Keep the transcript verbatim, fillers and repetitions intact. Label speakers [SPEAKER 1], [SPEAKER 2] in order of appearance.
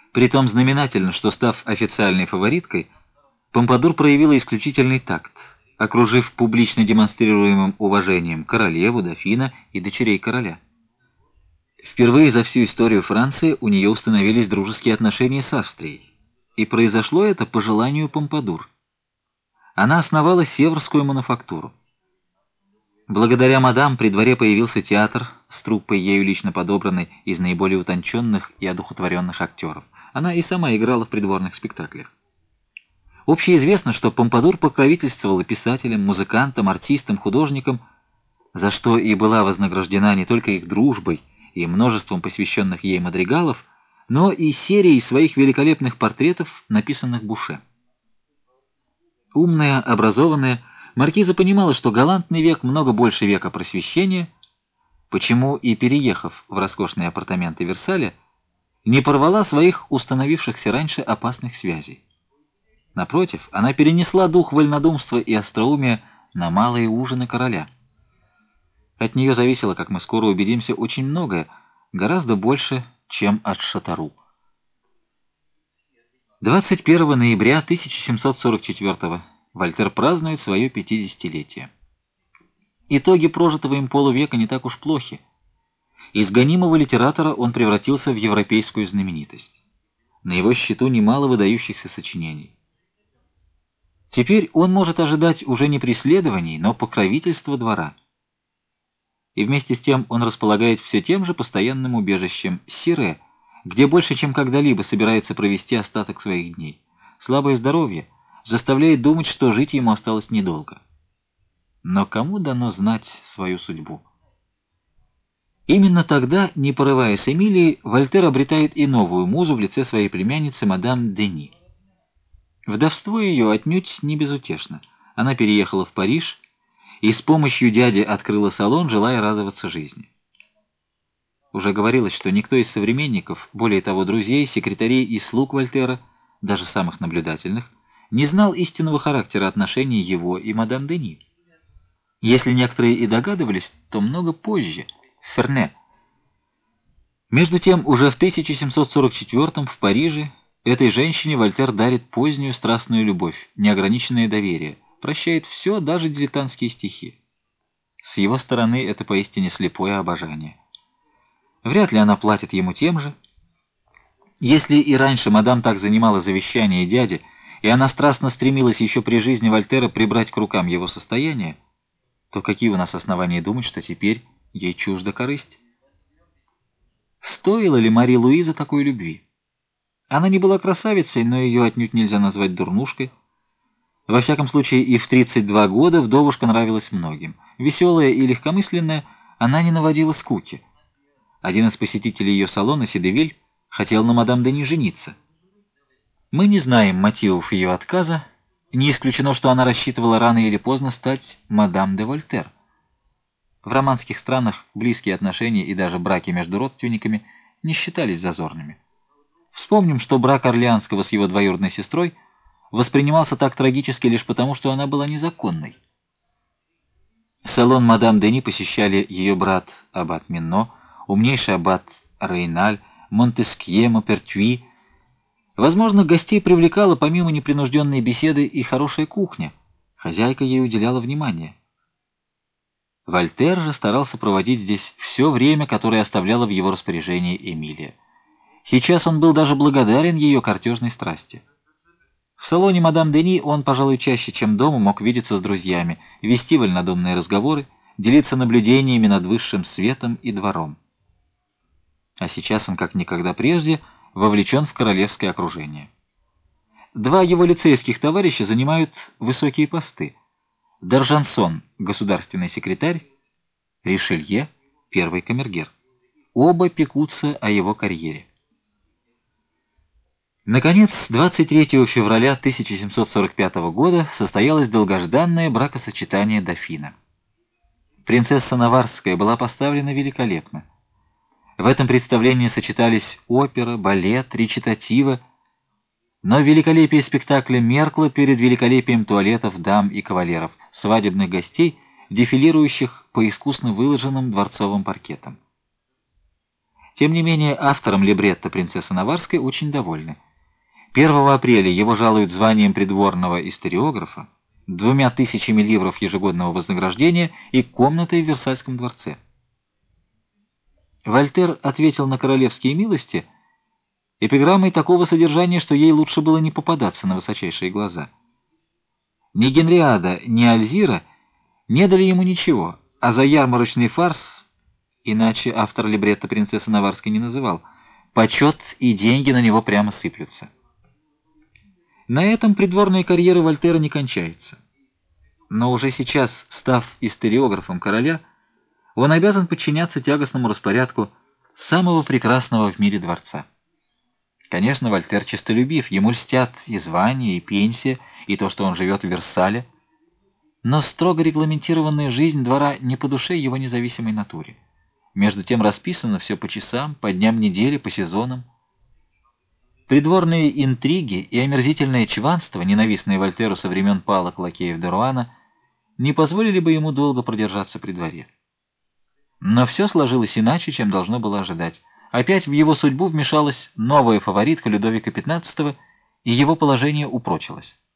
[SPEAKER 1] Притом знаменательно, что, став официальной фавориткой, Помпадур проявила исключительный такт, окружив публично демонстрируемым уважением королеву, дофина и дочерей короля. Впервые за всю историю Франции у нее установились дружеские отношения с Австрией, и произошло это по желанию Помпадур. Она основала Севрскую мануфактуру. Благодаря мадам при дворе появился театр с труппой, ею лично подобранной из наиболее утонченных и одухотворенных актеров. Она и сама играла в придворных спектаклях. Общеизвестно, что Помпадур покровительствовала писателям, музыкантам, артистам, художникам, за что и была вознаграждена не только их дружбой и множеством посвященных ей мадригалов, но и серией своих великолепных портретов, написанных Буше. Умная, образованная, маркиза понимала, что галантный век много больше века просвещения, почему и, переехав в роскошные апартаменты Версаля, не порвала своих установившихся раньше опасных связей. Напротив, она перенесла дух вольнодумства и остроумия на малые ужины короля. От нее зависело, как мы скоро убедимся, очень многое, гораздо больше, чем от Шатару. двадцать первого ноября тысяча семьсот сорок четвёртого Вольтер празднует свое пятидесятилетие. Итоги прожитого им полувека не так уж плохи. Из гонимого литератора он превратился в европейскую знаменитость. На его счету немало выдающихся сочинений. Теперь он может ожидать уже не преследований, но покровительства двора. И вместе с тем он располагает все тем же постоянным убежищем Сире, где больше, чем когда-либо собирается провести остаток своих дней. Слабое здоровье заставляет думать, что жить ему осталось недолго. Но кому дано знать свою судьбу? Именно тогда, не порываясь Эмилии, Вольтер обретает и новую музу в лице своей племянницы мадам Дени. Вдовство ее отнюдь не безутешно. Она переехала в Париж и с помощью дяди открыла салон, желая радоваться жизни. Уже говорилось, что никто из современников, более того, друзей, секретарей и слуг Вольтера, даже самых наблюдательных, не знал истинного характера отношений его и мадам Дени. Если некоторые и догадывались, то много позже, в Ферне. Между тем, уже в тысяча семьсот сорок четвёртом в Париже этой женщине Вольтер дарит позднюю страстную любовь, неограниченное доверие, прощает все, даже дилетантские стихи. С его стороны это поистине слепое обожание. Вряд ли она платит ему тем же. Если и раньше мадам так занимала завещание дяди, и она страстно стремилась еще при жизни Вольтера прибрать к рукам его состояние, то какие у нас основания думать, что теперь ей чужда корысть? Стоила ли Мари Луиза такой любви? Она не была красавицей, но ее отнюдь нельзя назвать дурнушкой. Во всяком случае, и в тридцать два года вдовушка нравилась многим. Веселая и легкомысленная, она не наводила скуки. Один из посетителей ее салона, Седевиль, хотел на мадам Дени жениться. Мы не знаем мотивов ее отказа, не исключено, что она рассчитывала рано или поздно стать мадам де Вольтер. В романских странах близкие отношения и даже браки между родственниками не считались зазорными. Вспомним, что брак Орлеанского с его двоюродной сестрой воспринимался так трагически лишь потому, что она была незаконной. Салон мадам Дени посещали ее брат аббат Минно, умнейший аббат Рейналь, Монтескье, Мопертюи. Возможно, гостей привлекала помимо непринужденной беседы и хорошая кухня. Хозяйка ей уделяла внимание. Вольтер же старался проводить здесь все время, которое оставляла в его распоряжении Эмилия. Сейчас он был даже благодарен ее картежной страсти. В салоне мадам Дени он, пожалуй, чаще, чем дома, мог видеться с друзьями, вести вольнодумные разговоры, делиться наблюдениями над высшим светом и двором. А сейчас он, как никогда прежде, вовлечен в королевское окружение. Два его лицейских товарища занимают высокие посты. Д'Аржансон, государственный секретарь, Ришелье, первый камергер. Оба пекутся о его карьере. Наконец, двадцать третьего февраля тысяча семьсот сорок пятого года состоялось долгожданное бракосочетание дофина. Принцесса Наварская была поставлена великолепно. В этом представлении сочетались опера, балет, речитатива, но великолепие спектакля меркло перед великолепием туалетов дам и кавалеров, свадебных гостей, дефилирующих по искусно выложенным дворцовым паркетам. Тем не менее, автором либретто «Принцессы Наварской» очень довольны. первого апреля его жалуют званием придворного историографа, двумя тысячами ливров ежегодного вознаграждения и комнатой в Версальском дворце. Вольтер ответил на королевские милости эпиграммой такого содержания, что ей лучше было не попадаться на высочайшие глаза. Ни Генриада, ни Альзира не дали ему ничего, а за ярмарочный фарс, иначе автор либретто «Принцессы Наварской» не называл, почет и деньги на него прямо сыплются. На этом придворная карьера Вольтера не кончается. Но уже сейчас, став историографом короля, он обязан подчиняться тягостному распорядку самого прекрасного в мире дворца. Конечно, Вольтер честолюбив, ему льстят и звание, и пенсия, и то, что он живет в Версале, но строго регламентированная жизнь двора не по душе его независимой натуре. Между тем расписано все по часам, по дням недели, по сезонам. Придворные интриги и омерзительное чванство, ненавистные Вольтеру со времен палок лакеев де Руана, не позволили бы ему долго продержаться при дворе. Но все сложилось иначе, чем должно было ожидать. Опять в его судьбу вмешалась новая фаворитка Людовика пятнадцатого, и его положение упрочилось.